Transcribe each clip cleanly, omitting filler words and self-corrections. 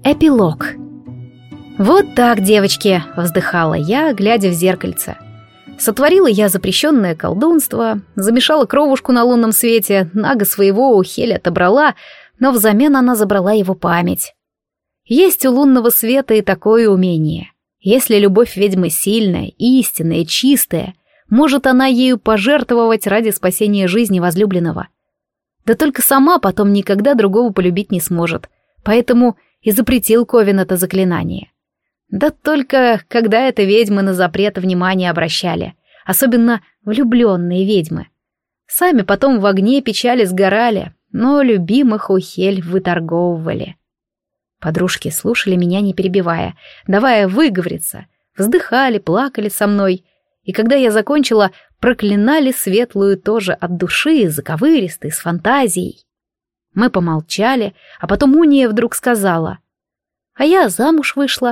Эпилог. «Вот так, девочки», — вздыхала я, глядя в зеркальце. Сотворила я запрещенное колдунство, замешала кровушку на лунном свете, нага своего у Хель отобрала, но взамен она забрала его память. Есть у лунного света и такое умение. Если любовь ведьмы сильная, истинная, чистая, может она ею пожертвовать ради спасения жизни возлюбленного. Да только сама потом никогда другого полюбить не сможет, поэтому и запретил Ковен это заклинание. Да только когда это ведьмы на запрет внимания обращали, особенно влюбленные ведьмы. Сами потом в огне печали сгорали, но любимых у Хель выторговывали. Подружки слушали меня, не перебивая, давая выговориться, вздыхали, плакали со мной, и когда я закончила, проклинали светлую тоже от души, заковыристой, с фантазией. Мы помолчали, а потом Уния вдруг сказала: «А я замуж вышла».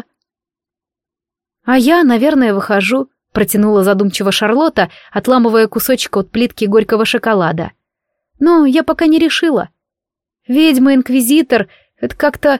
«А я, наверное, выхожу», — протянула задумчиво Шарлотта, отламывая кусочек от плитки горького шоколада. «Но я пока не решила. Ведьма-инквизитор — это как-то,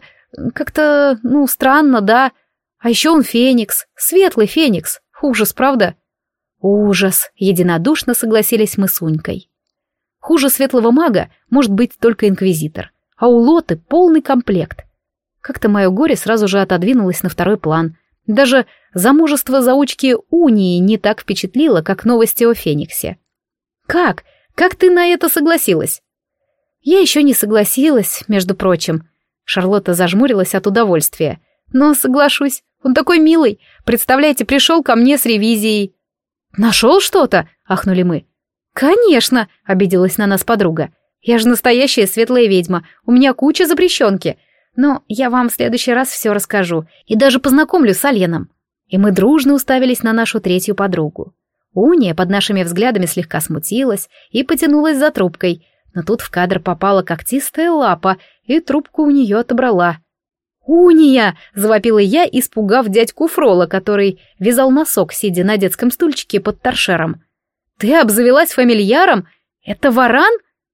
странно, да? А еще он феникс, светлый феникс. Ужас, правда?» «Ужас», — единодушно согласились мы с Унькой. Хуже светлого мага может быть только инквизитор, а у Лоты полный комплект. Как-то мое горе сразу же отодвинулось на второй план. Даже замужество заучки Унии не так впечатлило, как новости о Фениксе. «Как? Как ты на это согласилась?» «Я еще не согласилась, между прочим». Шарлотта зажмурилась от удовольствия. «Но соглашусь, он такой милый. Представляете, пришел ко мне с ревизией». «Нашел что-то?» — ахнули мы. «Конечно!» — обиделась на нас подруга. «Я же настоящая светлая ведьма, у меня куча запрещенки. Но я вам в следующий раз все расскажу и даже познакомлю с Альеном». И мы дружно уставились на нашу третью подругу. Уния под нашими взглядами слегка смутилась и потянулась за трубкой, но тут в кадр попала когтистая лапа, и трубку у нее отобрала. «Уния!» — завопила я, испугав дядьку Фрола, который вязал носок, сидя на детском стульчике под торшером. «Ты обзавелась фамильяром? Это варан?»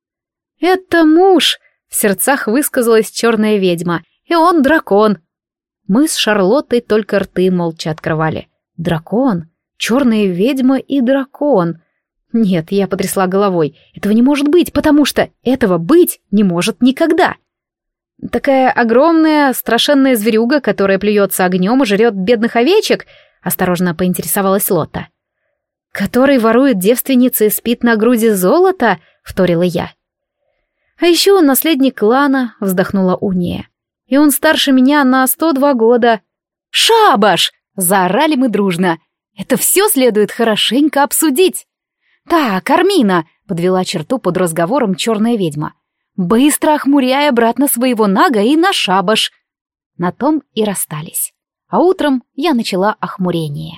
«Это муж!» — в сердцах высказалась черная ведьма. «И он дракон!» Мы с Шарлоттой только рты молча открывали. «Дракон? Черная ведьма и дракон!» Нет, я потрясла головой. Этого не может быть, потому что этого быть не может никогда. «Такая огромная, страшенная зверюга, которая плюется огнем и жрет бедных овечек?» — осторожно поинтересовалась Лота. «Который ворует девственницы и спит на груди золота?» — вторила я. «А еще он наследник клана», — вздохнула Уния. «И он старше меня на 102 года». «Шабаш!» — заорали мы дружно. «Это все следует хорошенько обсудить». «Так, Армина!» — подвела черту под разговором черная ведьма. «Быстро охмуряй обратно своего нага и на шабаш». На том и расстались. А утром я начала охмурение.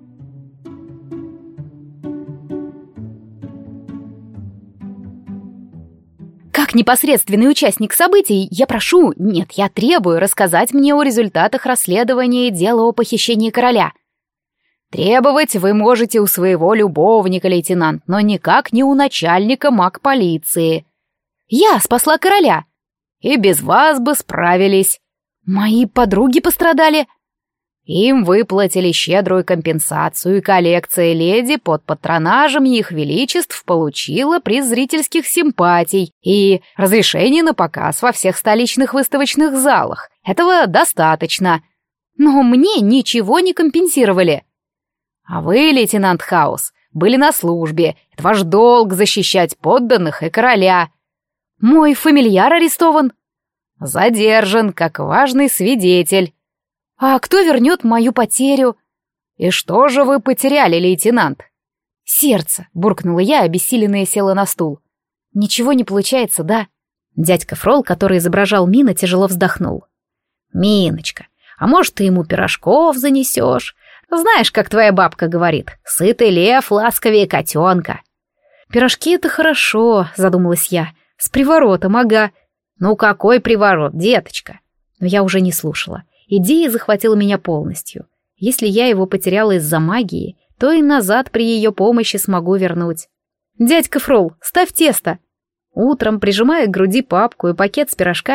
Как непосредственный участник событий, я прошу, нет, я требую рассказать мне о результатах расследования дела о похищении короля. Требовать вы можете у своего любовника, лейтенант, но никак не у начальника маг-полиции. Я спасла короля. И без вас бы справились. Мои подруги пострадали. Им выплатили щедрую компенсацию, и коллекция леди под патронажем их величеств получила приз зрительских симпатий и разрешение на показ во всех столичных выставочных залах. Этого достаточно. Но мне ничего не компенсировали. А вы, лейтенант Хаус, были на службе. Это ваш долг защищать подданных и короля. Мой фамильяр арестован. Задержан, как важный свидетель. А кто вернет мою потерю? И что же вы потеряли, лейтенант? Сердце, буркнула я, обессиленная села на стул. Ничего не получается, да? Дядька Фрол, который изображал Мина, тяжело вздохнул. Миночка, а может, ты ему пирожков занесешь? Знаешь, как твоя бабка говорит, сытый лев ласковее котенка. Пирожки — это хорошо, задумалась я, с приворотом, ага. Ну какой приворот, деточка? Но я уже не слушала. Идея захватила меня полностью. Если я его потеряла из-за магии, то и назад при ее помощи смогу вернуть. «Дядька Фрол, ставь тесто!» Утром, прижимая к груди папку и пакет с пирожками,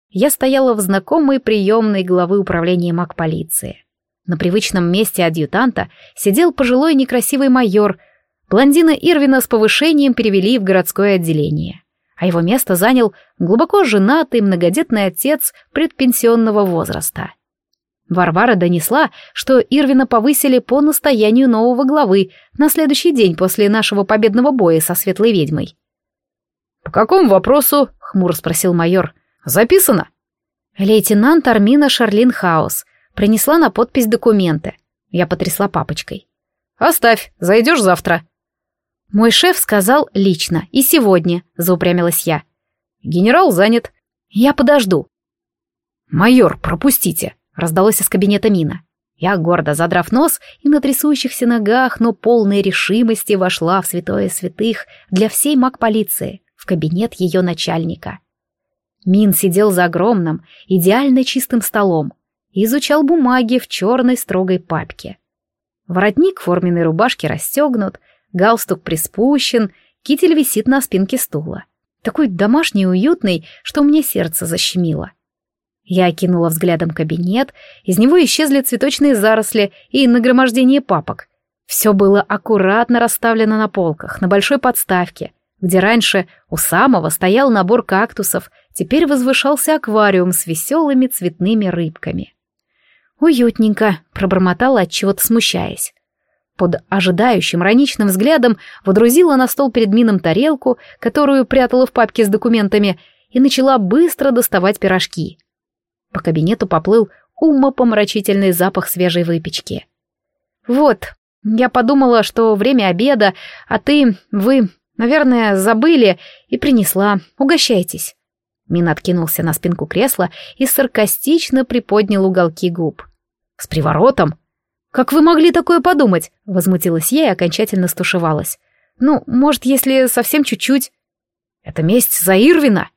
я стояла в знакомой приемной главы управления маг-полиции. На привычном месте адъютанта сидел пожилой некрасивый майор. Блондина Ирвина с повышением перевели в городское отделение, а его место занял глубоко женатый многодетный отец предпенсионного возраста. Варвара донесла, что Ирвина повысили по настоянию нового главы на следующий день после нашего победного боя со светлой ведьмой. «По какому вопросу?» — хмуро спросил майор. «Записано?» Лейтенант Армина Шарлин Хаус принесла на подпись документы. Я потрясла папочкой. «Оставь, зайдешь завтра». «Мой шеф сказал лично, и сегодня», — заупрямилась я. «Генерал занят». «Я подожду». «Майор, пропустите», — раздалось из кабинета Мина. Я, гордо задрав нос и на трясущихся ногах, но полной решимости, вошла в святое святых для всей маг-полиции, в кабинет ее начальника. Мин сидел за огромным, идеально чистым столом и изучал бумаги в черной строгой папке. Воротник форменной рубашки расстегнут, галстук приспущен, китель висит на спинке стула. Такой домашний и уютный, что мне сердце защемило. Я окинула взглядом кабинет, из него исчезли цветочные заросли и нагромождение папок. Все было аккуратно расставлено на полках, на большой подставке, где раньше у самого стоял набор кактусов, теперь возвышался аквариум с веселыми цветными рыбками. «Уютненько», — пробормотала, отчего-то смущаясь. Под ожидающим ироничным взглядом водрузила на стол перед Мином тарелку, которую прятала в папке с документами, и начала быстро доставать пирожки. По кабинету поплыл умопомрачительный запах свежей выпечки. «Вот, я подумала, что время обеда, а вы, наверное, забыли и принесла. Угощайтесь». Мин откинулся на спинку кресла и саркастично приподнял уголки губ. «С приворотом? Как вы могли такое подумать?» — возмутилась я и окончательно стушевалась. «Ну, может, если совсем чуть-чуть...» «Это месть за Ирвина?»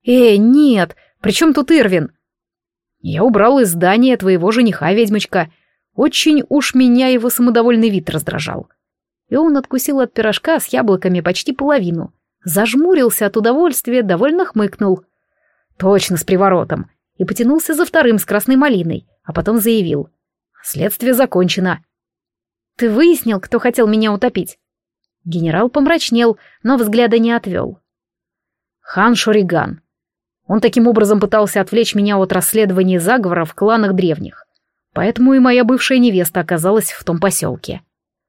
Нет, при чем тут Ирвин?» «Я убрал из здания твоего жениха, ведьмочка. Очень уж меня его самодовольный вид раздражал». И он откусил от пирожка с яблоками почти половину, зажмурился от удовольствия, довольно хмыкнул. «Точно, с приворотом», и потянулся за вторым с красной малиной, а потом заявил. «Следствие закончено». «Ты выяснил, кто хотел меня утопить?» Генерал помрачнел, но взгляда не отвел. «Хан Шориган. Он таким образом пытался отвлечь меня от расследования заговора в кланах древних. Поэтому и моя бывшая невеста оказалась в том поселке».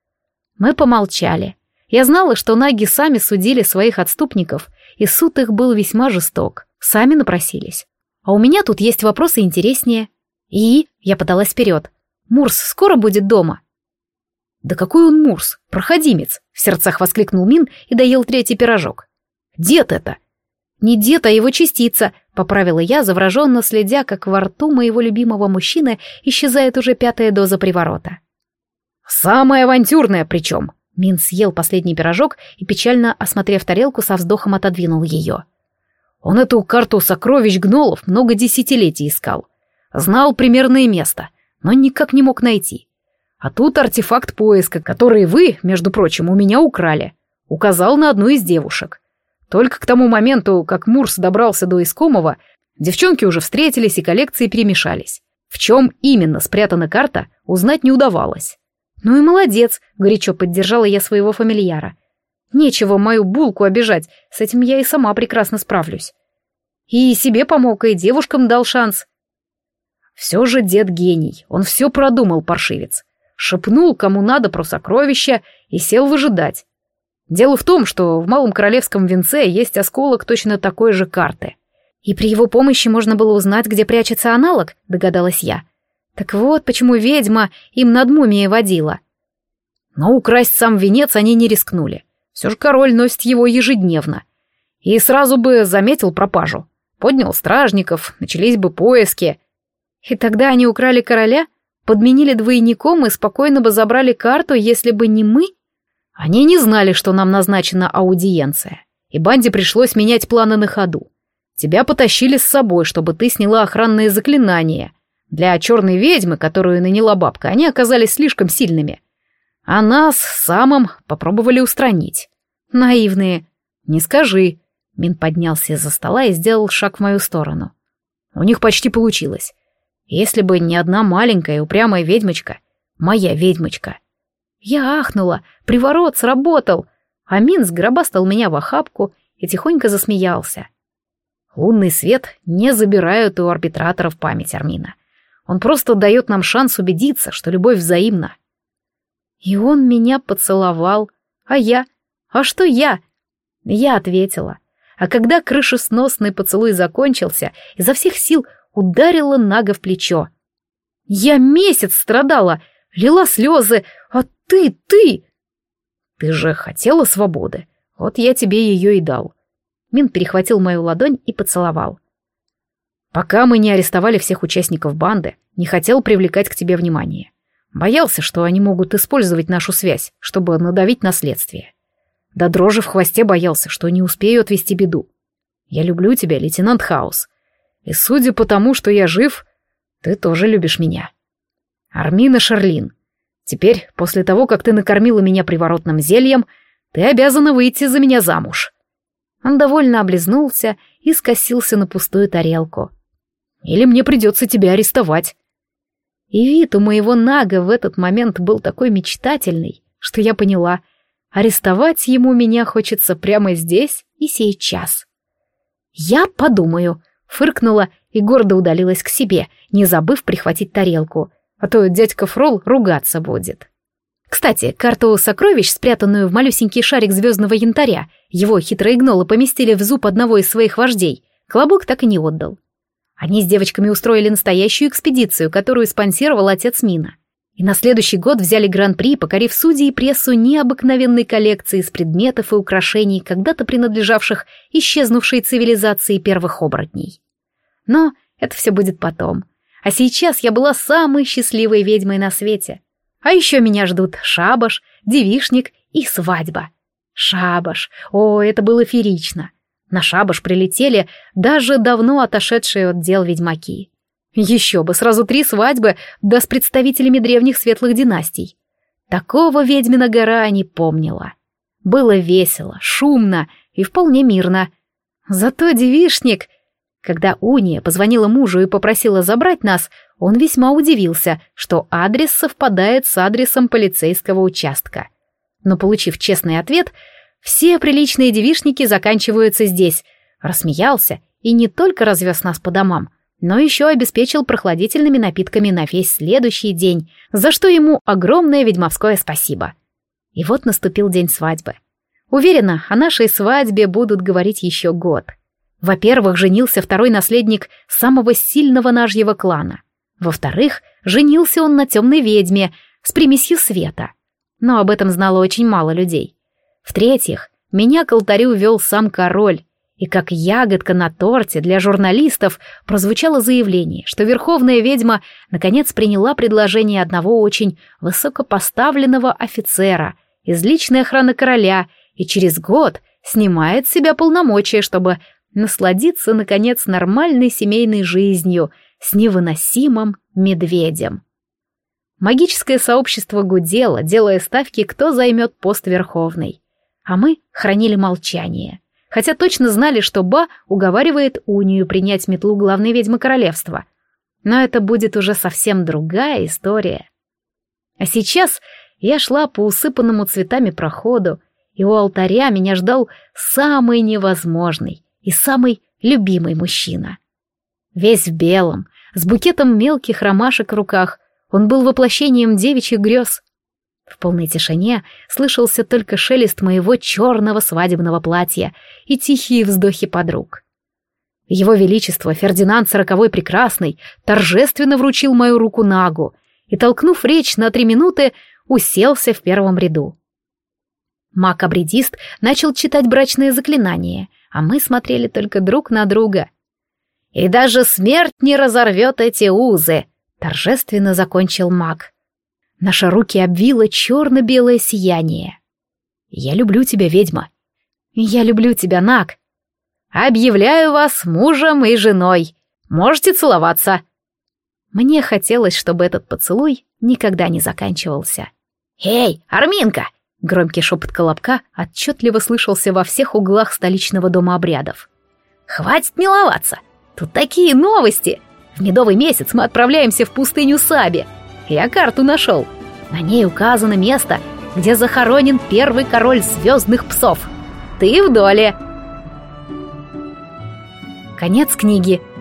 Мы помолчали. Я знала, что наги сами судили своих отступников, и суд их был весьма жесток. Сами напросились. А у меня тут есть вопросы интереснее. И я подалась вперед. Мурс скоро будет дома? «Да какой он Мурс? Проходимец!» — в сердцах воскликнул Мин и доел третий пирожок. «Дед это!» «Не дед, а его частица», — поправила я, завороженно следя, как во рту моего любимого мужчины исчезает уже 5-я доза приворота. «Самая авантюрная причем!» Мин съел последний пирожок и, печально осмотрев тарелку, со вздохом отодвинул ее. «Он эту карту сокровищ гнолов много десятилетий искал. Знал примерное место, но никак не мог найти. А тут артефакт поиска, который вы, между прочим, у меня украли. Указал на одну из девушек. Только к тому моменту, как Мурс добрался до искомого, девчонки уже встретились и коллекции перемешались. В чем именно спрятана карта, узнать не удавалось». «Ну и молодец», — горячо поддержала я своего фамильяра. «Нечего мою булку обижать, с этим я и сама прекрасно справлюсь. И себе помог, и девушкам дал шанс». Все же дед гений, он все продумал, паршивец. Шепнул, кому надо, про сокровища и сел выжидать. Дело в том, что в Малом Королевском венце есть осколок точно такой же карты. И при его помощи можно было узнать, где прячется аналог, догадалась я. Так вот, почему ведьма им над мумией водила. Но украсть сам венец они не рискнули. Все же король носит его ежедневно. И сразу бы заметил пропажу. Поднял стражников, начались бы поиски. И тогда они украли короля, подменили двойником и спокойно бы забрали карту, если бы не мы? Они не знали, что нам назначена аудиенция. И банде пришлось менять планы на ходу. Тебя потащили с собой, чтобы ты сняла охранные заклинания. Для черной ведьмы, которую наняла бабка, они оказались слишком сильными. А нас с самым попробовали устранить. Наивные. Не скажи. Мин поднялся из-за стола и сделал шаг в мою сторону. У них почти получилось. Если бы не одна маленькая упрямая ведьмочка, моя ведьмочка. Я ахнула, приворот сработал, а Мин сгробастал меня в охапку и тихонько засмеялся. Лунный свет не забирают у арбитраторов память Армина. Он просто дает нам шанс убедиться, что любовь взаимна. И он меня поцеловал. А я? А что я? Я ответила. А когда крышесносный поцелуй закончился, изо всех сил ударила Нага в плечо. Я месяц страдала, лила слезы, а ты... Ты же хотела свободы, вот я тебе ее и дал. Мин перехватил мою ладонь и поцеловал. Пока мы не арестовали всех участников банды, не хотел привлекать к тебе внимание. Боялся, что они могут использовать нашу связь, чтобы надавить на следствие. До дрожи в хвосте боялся, что не успею отвести беду. Я люблю тебя, лейтенант Хаус. И судя по тому, что я жив, ты тоже любишь меня. Армина Шарлин, теперь, после того, как ты накормила меня приворотным зельем, ты обязана выйти за меня замуж. Он довольно облизнулся и скосился на пустую тарелку. Или мне придется тебя арестовать. И вид у моего Нага в этот момент был такой мечтательный, что я поняла, арестовать ему меня хочется прямо здесь и сейчас. «Я подумаю», — фыркнула и гордо удалилась к себе, не забыв прихватить тарелку, а то дядька Фрол ругаться будет. Кстати, карту сокровищ, спрятанную в малюсенький шарик звездного янтаря, его хитрые гнолы поместили в зуб одного из своих вождей, Колобок так и не отдал. Они с девочками устроили настоящую экспедицию, которую спонсировал отец Мина. И на следующий год взяли гран-при, покорив судьи и прессу необыкновенной коллекции из предметов и украшений, когда-то принадлежавших исчезнувшей цивилизации первых оборотней. Но это все будет потом. А сейчас я была самой счастливой ведьмой на свете. А еще меня ждут шабаш, девичник и свадьба. Шабаш. О, это было феерично. На шабаш прилетели даже давно отошедшие от дел ведьмаки. Еще бы, сразу 3 свадьбы, да с представителями древних светлых династий. Такого ведьмина гора не помнила. Было весело, шумно и вполне мирно. Зато девичник... Когда Уния позвонила мужу и попросила забрать нас, он весьма удивился, что адрес совпадает с адресом полицейского участка. Но, получив честный ответ, все приличные девичники заканчиваются здесь, рассмеялся и не только развез нас по домам, но еще обеспечил прохладительными напитками на весь следующий день, за что ему огромное ведьмовское спасибо. И вот наступил день свадьбы. Уверена, о нашей свадьбе будут говорить еще год. Во-первых, женился второй наследник самого сильного нажьего клана. Во-вторых, женился он на темной ведьме с примесью света. Но об этом знало очень мало людей. В-третьих, меня к алтарю вел сам король, и как ягодка на торте для журналистов прозвучало заявление, что верховная ведьма наконец приняла предложение одного очень высокопоставленного офицера из личной охраны короля и через год снимает с себя полномочия, чтобы насладиться, наконец, нормальной семейной жизнью с невыносимым медведем. Магическое сообщество гудело, делая ставки, кто займет пост верховный. А мы хранили молчание, хотя точно знали, что Ба уговаривает Унию принять метлу главной ведьмы королевства. Но это будет уже совсем другая история. А сейчас я шла по усыпанному цветами проходу, и у алтаря меня ждал самый невозможный и самый любимый мужчина. Весь в белом, с букетом мелких ромашек в руках, он был воплощением девичьих грез. В полной тишине слышался только шелест моего черного свадебного платья и тихие вздохи подруг. Его Величество Фердинанд Сороковой Прекрасный торжественно вручил мою руку Нагу и, толкнув речь на 3 минуты, уселся в первом ряду. Маг-обрядист начал читать брачные заклинания, а мы смотрели только друг на друга. «И даже смерть не разорвет эти узы», — торжественно закончил маг. Наши руки обвило черно-белое сияние. «Я люблю тебя, ведьма». «Я люблю тебя, Наг». «Объявляю вас мужем и женой. Можете целоваться». Мне хотелось, чтобы этот поцелуй никогда не заканчивался. «Эй, Арминка!» Громкий шепот Колобка отчетливо слышался во всех углах столичного дома обрядов. «Хватит миловаться! Тут такие новости! В медовый месяц мы отправляемся в пустыню Саби. Я карту нашел. На ней указано место, где захоронен первый король звездных псов. Ты в доле. Конец книги.